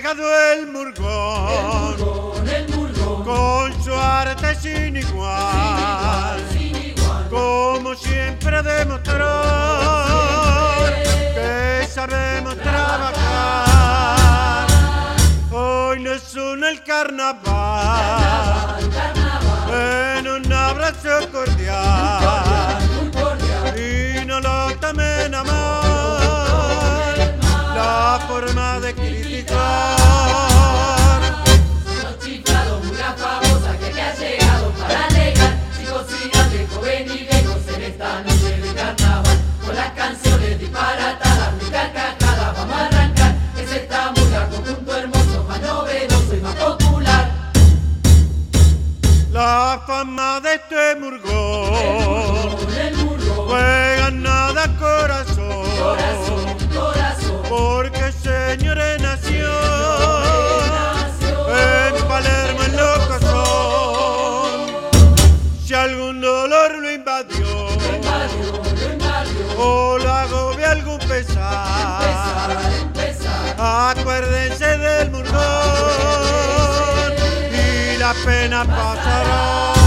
dejado el murgón, con su arte sin igual, como siempre demostrar que sabemos trabajar. Hoy nos une el carnaval en un abrazo cordial, y no lo tomen a mal la forma de criticar. Los chiflados, una famosa que ha llegado para alegrar, chicos y grandes, joven y viejos en esta noche de carnaval, con las canciones disparatadas, muy carcajadas, vamos a arrancar. Es esta murga, conjunto hermoso, más novedoso y más popular. La fama de este murgón juega nada corazón, porque señores nació en Palermo en Locosón. Si algún dolor lo invadió o lo agobia algún pesar, acuérdense del murgón y la pena pasará.